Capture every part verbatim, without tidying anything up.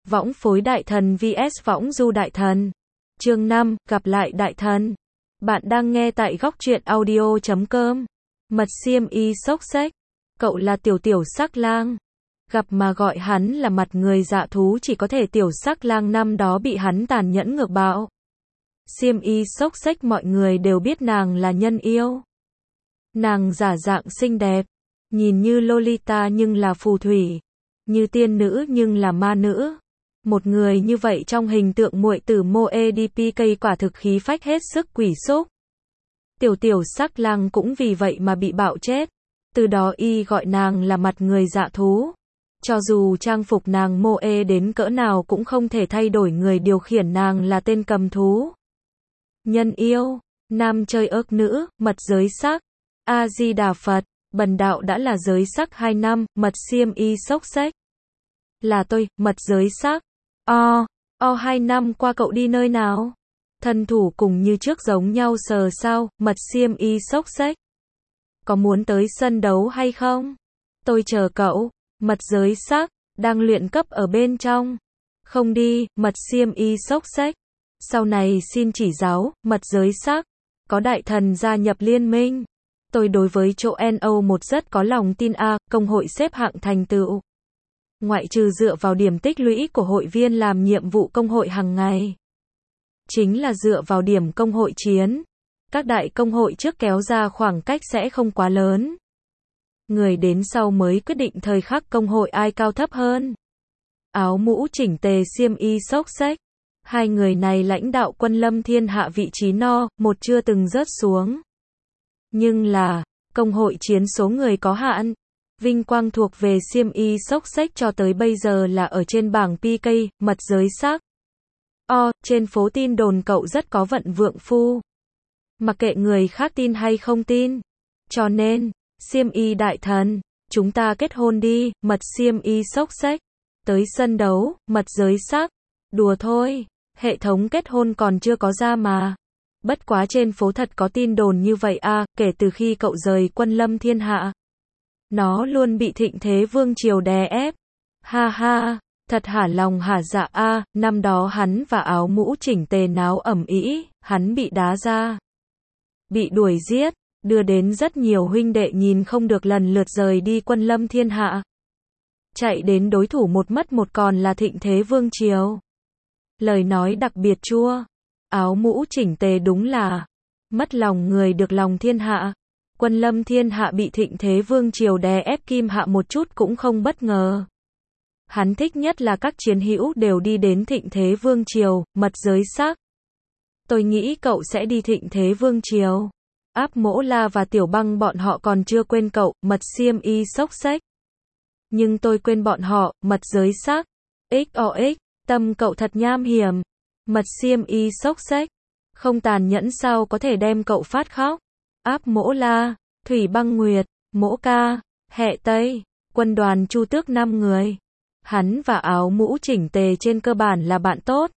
Võng phối đại thần vs võng du đại thần. Chương năm, gặp lại đại thần. Bạn đang nghe tại góc truyện audio chấm com. Mật xiêm y xốc xếch. Cậu là tiểu tiểu sắc lang. Gặp mà gọi hắn là mặt người dạ thú, chỉ có thể tiểu sắc lang năm đó bị hắn tàn nhẫn ngược bạo. Xiêm y xốc xếch mọi người đều biết nàng là nhân yêu. Nàng giả dạng xinh đẹp, nhìn như Lolita nhưng là phù thủy, như tiên nữ nhưng là ma nữ. Một người như vậy trong hình tượng muội tử Moe đê pê ca quả thực khí phách hết sức quỷ xúc. Tiểu tiểu sắc lang cũng vì vậy mà bị bạo chết. Từ đó y gọi nàng là mặt người dạ thú. Cho dù trang phục nàng Moe đến cỡ nào cũng không thể thay đổi người điều khiển nàng là tên cầm thú. Nhân yêu, nam chơi ớt nữ, mật giới sắc. A-di-đà Phật, bần đạo đã là giới sắc hai năm, mật xiêm y xốc xếch. Là tôi, mật giới sắc. O, o hai năm qua cậu đi nơi nào? Thân thủ cùng như trước giống nhau sờ sao, mật xiêm y xốc xếch. Có muốn tới sân đấu hay không? Tôi chờ cậu, mật giới sắc, đang luyện cấp ở bên trong. Không đi, mật xiêm y xốc xếch. Sau này xin chỉ giáo, mật giới sắc. Có đại thần gia nhập liên minh. Tôi đối với chỗ en o một rất có lòng tin a, công hội xếp hạng thành tựu. Ngoại trừ dựa vào điểm tích lũy của hội viên làm nhiệm vụ công hội hàng ngày. Chính là dựa vào điểm công hội chiến. Các đại công hội trước kéo ra khoảng cách sẽ không quá lớn. Người đến sau mới quyết định thời khắc công hội ai cao thấp hơn. Áo mũ chỉnh tề xiêm y xốc xếch. Hai người này lãnh đạo quân lâm thiên hạ vị trí no, một chưa từng rớt xuống. Nhưng là, công hội chiến số người có hạn. Vinh quang thuộc về xiêm y xốc xếch cho tới bây giờ là ở trên bảng pê ca, mật giới sắc. O, trên phố tin đồn cậu rất có vận vượng phu. Mặc kệ người khác tin hay không tin. Cho nên, xiêm y đại thần, chúng ta kết hôn đi, mật xiêm y xốc xếch. Tới sân đấu, mật giới sắc. Đùa thôi, hệ thống kết hôn còn chưa có ra mà. Bất quá trên phố thật có tin đồn như vậy a, kể từ khi cậu rời quân lâm thiên hạ. Nó luôn bị thịnh thế vương triều đè ép. Ha ha, thật hả lòng hả dạ a, năm đó hắn và áo mũ chỉnh tề náo ầm ĩ, hắn bị đá ra. Bị đuổi giết, đưa đến rất nhiều huynh đệ nhìn không được lần lượt rời đi quân lâm thiên hạ. Chạy đến đối thủ một mất một còn là thịnh thế vương triều. Lời nói đặc biệt chua. Áo mũ chỉnh tề đúng là mất lòng người được lòng thiên hạ. Quân lâm thiên hạ bị thịnh thế vương triều đè ép kim hạ một chút cũng không bất ngờ. Hắn thích nhất là các chiến hữu đều đi đến thịnh thế vương triều, mật giới sắc. Tôi nghĩ cậu sẽ đi thịnh thế vương triều. Áp Mỗ La và Tiểu Băng bọn họ còn chưa quên cậu, mật xiêm y xốc xếch. Nhưng tôi quên bọn họ, mật giới sắc. ích o ích, tâm cậu thật nham hiểm. Mật xiêm y xốc xếch. Không tàn nhẫn sao có thể đem cậu phát khóc. Áp Mỗ La, Thủy Băng Nguyệt, Mỗ Ca, Hệ Tây, quân đoàn Chu Tước năm người. Hắn và áo mũ chỉnh tề trên cơ bản là bạn tốt.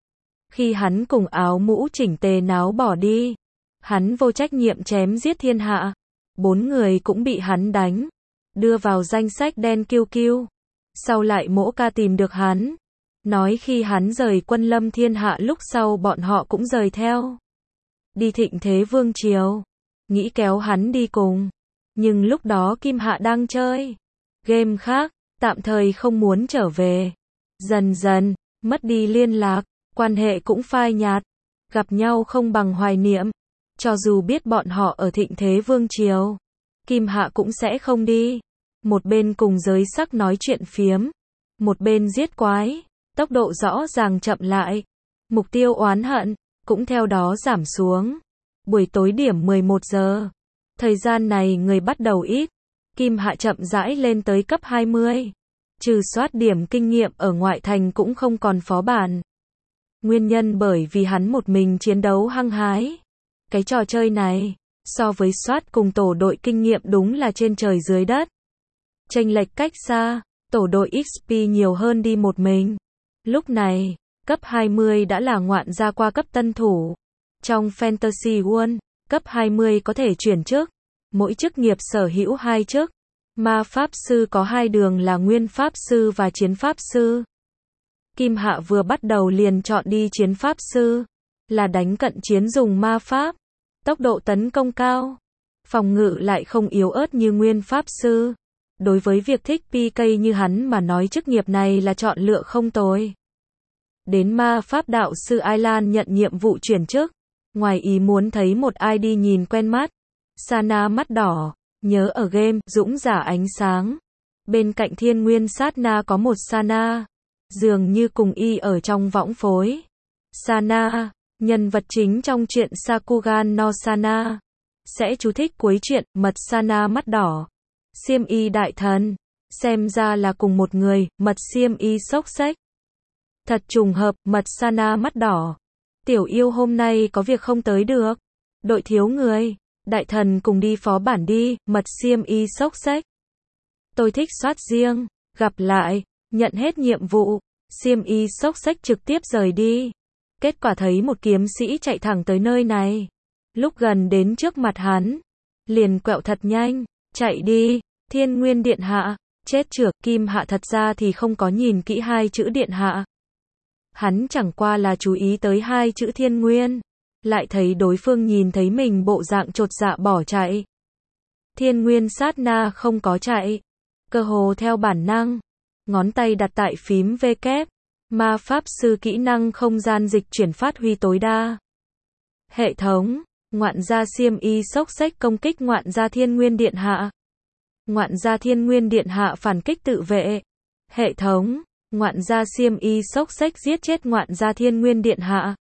Khi hắn cùng áo mũ chỉnh tề náo bỏ đi, hắn vô trách nhiệm chém giết thiên hạ. Bốn người cũng bị hắn đánh, đưa vào danh sách đen kiêu kiêu. Sau lại Mỗ Ca tìm được hắn, nói khi hắn rời quân lâm thiên hạ lúc sau bọn họ cũng rời theo. Đi thịnh thế vương triều. Nghĩ kéo hắn đi cùng. Nhưng lúc đó Kim Hạ đang chơi game khác, tạm thời không muốn trở về. Dần dần, mất đi liên lạc, quan hệ cũng phai nhạt. Gặp nhau không bằng hoài niệm. Cho dù biết bọn họ ở thịnh thế vương triều, Kim Hạ cũng sẽ không đi. Một bên cùng giới sắc nói chuyện phiếm, một bên giết quái. Tốc độ rõ ràng chậm lại. Mục tiêu oán hận cũng theo đó giảm xuống. Buổi tối điểm mười một giờ. Thời gian này người bắt đầu ít. Kim Hạ chậm rãi lên tới cấp hai mươi. Trừ soát điểm kinh nghiệm ở ngoại thành cũng không còn phó bản. Nguyên nhân bởi vì hắn một mình chiến đấu hăng hái. Cái trò chơi này, so với soát cùng tổ đội kinh nghiệm đúng là trên trời dưới đất. Chênh lệch cách xa, tổ đội ích pê nhiều hơn đi một mình. Lúc này, cấp hai mươi đã là ngoạn gia qua cấp tân thủ. Trong Fantasy World, cấp hai mươi có thể chuyển chức. Mỗi chức nghiệp sở hữu hai chức. Ma Pháp Sư có hai đường là Nguyên Pháp Sư và Chiến Pháp Sư. Kim Hạ vừa bắt đầu liền chọn đi chiến pháp sư, là đánh cận chiến dùng ma pháp, tốc độ tấn công cao, phòng ngự lại không yếu ớt như nguyên pháp sư. Đối với việc thích pê ca như hắn mà nói chức nghiệp này là chọn lựa không tồi. Đến ma pháp đạo sư Ailan nhận nhiệm vụ chuyển chức, ngoài ý muốn thấy một i đê nhìn quen mắt, Sana mắt đỏ, nhớ ở game Dũng giả ánh sáng. Bên cạnh Thiên Nguyên Sát Na có một Sana, dường như cùng y ở trong võng phối. Sana, nhân vật chính trong truyện Sakugan no Sana. Sẽ chú thích cuối truyện, mật Sana mắt đỏ. Xiêm y đại thần, xem ra là cùng một người, mật xiêm y xốc xếch. Thật trùng hợp, mật Sana mắt đỏ. Tiểu yêu hôm nay có việc không tới được. Đội thiếu người, đại thần cùng đi phó bản đi, mật xiêm y xốc xếch. Tôi thích soát riêng, gặp lại, nhận hết nhiệm vụ, xiêm y xốc xếch trực tiếp rời đi. Kết quả thấy một kiếm sĩ chạy thẳng tới nơi này. Lúc gần đến trước mặt hắn, liền quẹo thật nhanh, chạy đi, Thiên Nguyên Điện Hạ, chết chược, Kim Hạ thật ra thì không có nhìn kỹ hai chữ Điện Hạ. Hắn chẳng qua là chú ý tới hai chữ Thiên Nguyên, lại thấy đối phương nhìn thấy mình bộ dạng chột dạ bỏ chạy. Thiên Nguyên Sát Na không có chạy, cơ hồ theo bản năng, ngón tay đặt tại phím V kép, ma pháp sư kỹ năng không gian dịch chuyển phát huy tối đa. Hệ thống, ngoạn gia xiêm y xốc xếch công kích ngoạn gia Thiên Nguyên Điện Hạ. Ngoạn gia Thiên Nguyên Điện Hạ phản kích tự vệ. Hệ thống, ngoạn gia xiêm y xốc xếch giết chết ngoạn gia Thiên Nguyên Điện Hạ.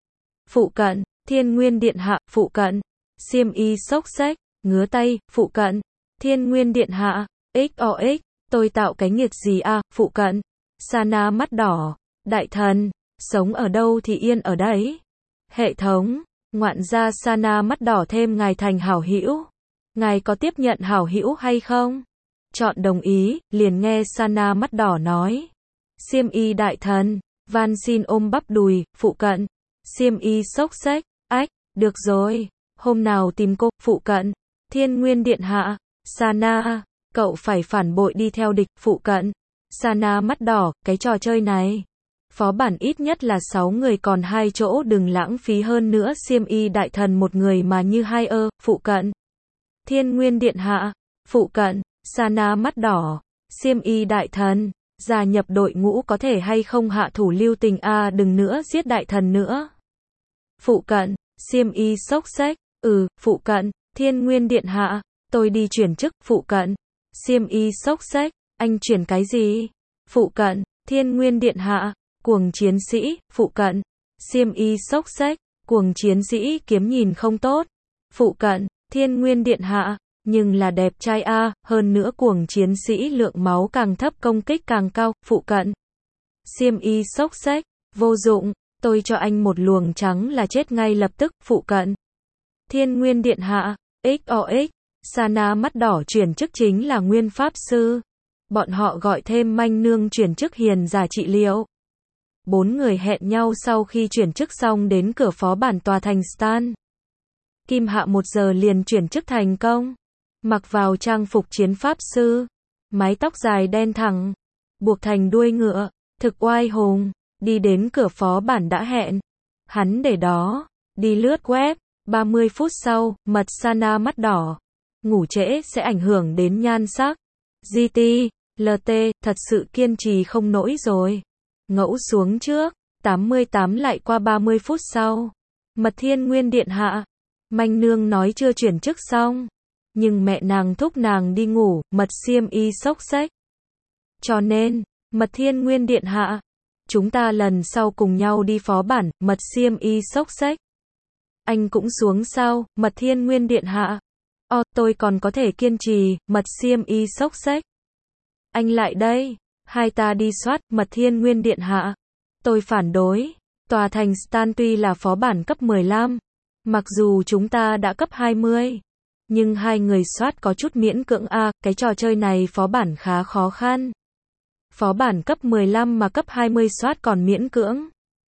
Phụ cận, Thiên Nguyên Điện Hạ, phụ cận, xiêm y xốc xếch, ngứa tay, phụ cận, Thiên Nguyên Điện Hạ, ích o ích, tôi tạo cái nghiệt gì à, phụ cận, Sana mắt đỏ, đại thần, sống ở đâu thì yên ở đấy. Hệ thống, ngoạn gia Sana mắt đỏ thêm ngài thành hảo hữu. Ngài có tiếp nhận hảo hữu hay không? Chọn đồng ý, liền nghe Sana mắt đỏ nói. Xiêm y đại thần, van xin ôm bắp đùi, phụ cận. Xiêm y xốc xếch, ách, được rồi, hôm nào tìm cô, phụ cận. Thiên Nguyên Điện Hạ, Sana, cậu phải phản bội đi theo địch, phụ cận. Sana mắt đỏ, cái trò chơi này. Phó bản ít nhất là sáu người còn hai chỗ đừng lãng phí hơn nữa xiêm y đại thần một người mà như hai ơ, phụ cận. Thiên Nguyên Điện Hạ, phụ cận, Sana mắt đỏ, xiêm y đại thần, gia nhập đội ngũ có thể hay không hạ thủ lưu tình a à, đừng nữa giết đại thần nữa. Phụ cận, xiêm y xốc xếch, ừ, phụ cận, Thiên Nguyên Điện Hạ, tôi đi chuyển chức, phụ cận. Xiêm y xốc xếch, anh chuyển cái gì? Phụ cận, Thiên Nguyên Điện Hạ, cuồng chiến sĩ, phụ cận. Xiêm y xốc xếch, cuồng chiến sĩ kiếm nhìn không tốt. Phụ cận, Thiên Nguyên Điện Hạ, nhưng là đẹp trai a, à, hơn nữa cuồng chiến sĩ lượng máu càng thấp công kích càng cao, phụ cận. Xiêm y xốc xếch, vô dụng, tôi cho anh một luồng trắng là chết ngay lập tức, phụ cận. Thiên Nguyên Điện Hạ, ích o ích, Sana mắt đỏ chuyển chức chính là nguyên pháp sư. Bọn họ gọi thêm manh nương chuyển chức hiền giả trị liệu. Bốn người hẹn nhau sau khi chuyển chức xong đến cửa phó bản tòa thành Stan. Kim Hạ một giờ liền chuyển chức thành công. Mặc vào trang phục chiến pháp sư. Mái tóc dài đen thẳng. Buộc thành đuôi ngựa. Thực oai hùng. Đi đến cửa phó bản đã hẹn. Hắn để đó. Đi lướt web. ba mươi phút sau, mật Sana mắt đỏ. Ngủ trễ sẽ ảnh hưởng đến nhan sắc. giê tê, lờ tê, thật sự kiên trì không nổi rồi. Ngẫu xuống trước. tám mươi tám lại qua ba mươi phút sau. Mật Thiên Nguyên Điện Hạ. Manh nương nói chưa chuyển chức xong. Nhưng mẹ nàng thúc nàng đi ngủ, mật xiêm y xốc xếch. Cho nên, mật Thiên Nguyên Điện Hạ. Chúng ta lần sau cùng nhau đi phó bản, mật xiêm y xốc xếch. Anh cũng xuống sao, mật Thiên Nguyên Điện Hạ. Ồ, tôi còn có thể kiên trì, mật xiêm y xốc xếch. Anh lại đây, hai ta đi soát, mật Thiên Nguyên Điện Hạ. Tôi phản đối, tòa thành Stan tuy là phó bản cấp mười lăm, mặc dù chúng ta đã cấp hai mươi, nhưng hai người soát có chút miễn cưỡng a, à, cái trò chơi này phó bản khá khó khăn. Phó bản cấp mười lăm mà cấp hai mươi soát còn miễn cưỡng.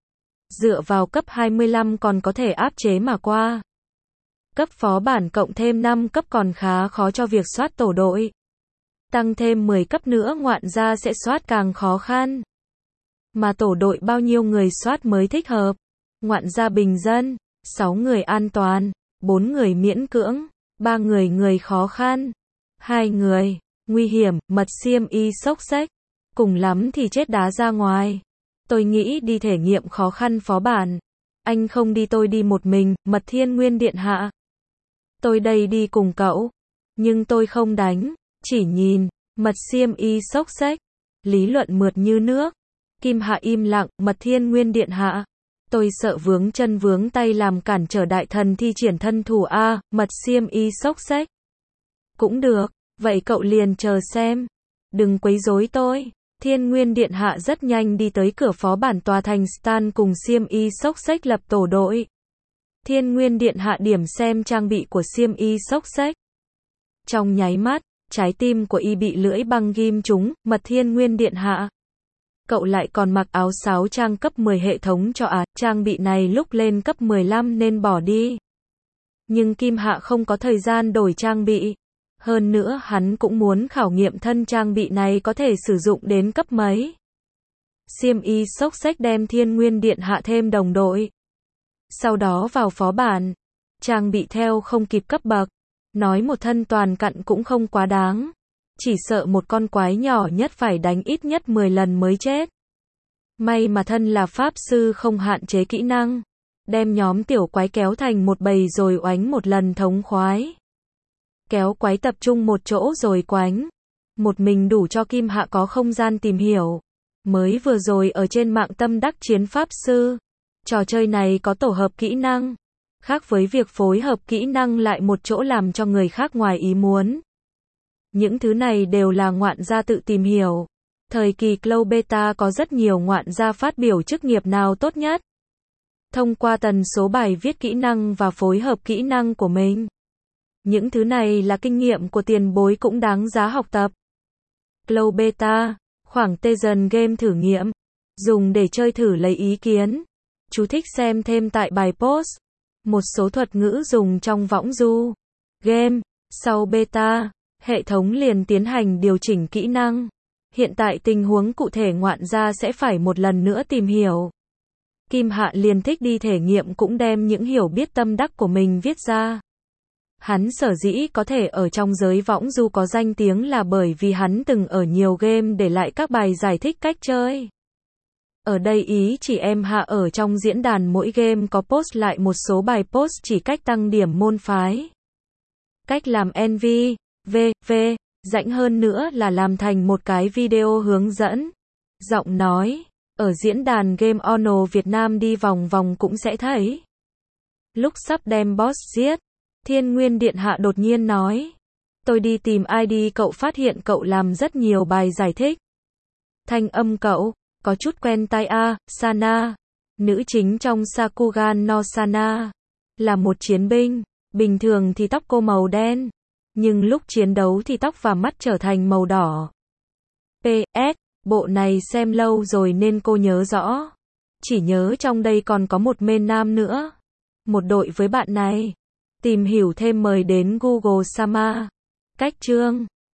Dựa vào cấp hai mươi lăm còn có thể áp chế mà qua. Cấp phó bản cộng thêm năm cấp còn khá khó cho việc soát tổ đội. Tăng thêm mười cấp nữa ngoạn gia sẽ soát càng khó khăn. Mà tổ đội bao nhiêu người soát mới thích hợp? Ngoạn gia bình dân, sáu người an toàn, bốn người miễn cưỡng, ba người người khó khăn, hai người nguy hiểm, mật xiêm y xốc xếch, cùng lắm thì chết đá ra ngoài. Tôi nghĩ đi thể nghiệm khó khăn phó bản. Anh không đi tôi đi một mình, Mật Thiên Nguyên điện hạ. Tôi đây đi cùng cậu. Nhưng tôi không đánh, chỉ nhìn, mật xiêm y xốc xếch. Lý luận mượt như nước. Kim Hạ im lặng, Mật Thiên Nguyên điện hạ. Tôi sợ vướng chân vướng tay làm cản trở đại thần thi triển thân thủ a, mật xiêm y xốc xếch. Cũng được, vậy cậu liền chờ xem. Đừng quấy rối tôi. Thiên Nguyên điện hạ rất nhanh đi tới cửa phó bản tòa thành Stan cùng xiêm y xốc xếch lập tổ đội. Thiên Nguyên điện hạ điểm xem trang bị của xiêm y xốc xếch. Trong nháy mắt, trái tim của y bị lưỡi băng ghim trúng, Mật Thiên Nguyên điện hạ. Cậu lại còn mặc áo sáo trang cấp mười hệ thống cho à, trang bị này lúc lên cấp mười lăm nên bỏ đi. Nhưng Kim Hạ không có thời gian đổi trang bị. Hơn nữa hắn cũng muốn khảo nghiệm thân trang bị này có thể sử dụng đến cấp mấy. Xiêm y xốc xếch đem Thiên Nguyên điện hạ thêm đồng đội. Sau đó vào phó bản. Trang bị theo không kịp cấp bậc. Nói một thân toàn cặn cũng không quá đáng. Chỉ sợ một con quái nhỏ nhất phải đánh ít nhất mười lần mới chết. May mà thân là pháp sư không hạn chế kỹ năng. Đem nhóm tiểu quái kéo thành một bầy rồi oánh một lần thống khoái. Kéo quái tập trung một chỗ rồi quánh. Một mình đủ cho Kim Hạ có không gian tìm hiểu. Mới vừa rồi ở trên mạng tâm đắc chiến pháp sư. Trò chơi này có tổ hợp kỹ năng. Khác với việc phối hợp kỹ năng lại một chỗ làm cho người khác ngoài ý muốn. Những thứ này đều là ngoạn gia tự tìm hiểu. Thời kỳ Cloud Beta có rất nhiều ngoạn gia phát biểu chức nghiệp nào tốt nhất. Thông qua tần số bài viết kỹ năng và phối hợp kỹ năng của mình. Những thứ này là kinh nghiệm của tiền bối cũng đáng giá học tập. Cloud Beta, khoảng tê dần game thử nghiệm. Dùng để chơi thử lấy ý kiến. Chú thích xem thêm tại bài post. Một số thuật ngữ dùng trong võng du. Game, sau beta. Hệ thống liền tiến hành điều chỉnh kỹ năng. Hiện tại tình huống cụ thể ngoạn gia sẽ phải một lần nữa tìm hiểu. Kim Hạ liền thích đi thể nghiệm cũng đem những hiểu biết tâm đắc của mình viết ra. Hắn sở dĩ có thể ở trong giới võng du có danh tiếng là bởi vì hắn từng ở nhiều game để lại các bài giải thích cách chơi. Ở đây ý chỉ em Hạ ở trong diễn đàn mỗi game có post lại một số bài post chỉ cách tăng điểm môn phái. Cách làm en vê, vê, vê, rãnh hơn nữa là làm thành một cái video hướng dẫn. Giọng nói, ở diễn đàn Game Ono Việt Nam đi vòng vòng cũng sẽ thấy. Lúc sắp đem boss giết, Thiên Nguyên điện hạ đột nhiên nói. Tôi đi tìm i đê cậu phát hiện cậu làm rất nhiều bài giải thích. Thanh âm cậu, có chút quen tai a, Sana. Nữ chính trong Sakugan no Sana. Là một chiến binh, bình thường thì tóc cô màu đen. Nhưng lúc chiến đấu thì tóc và mắt trở thành màu đỏ. pê ét, bộ này xem lâu rồi nên cô nhớ rõ. Chỉ nhớ trong đây còn có một main nam nữa. Một đội với bạn này. Tìm hiểu thêm mời đến Google Sama. Cách chương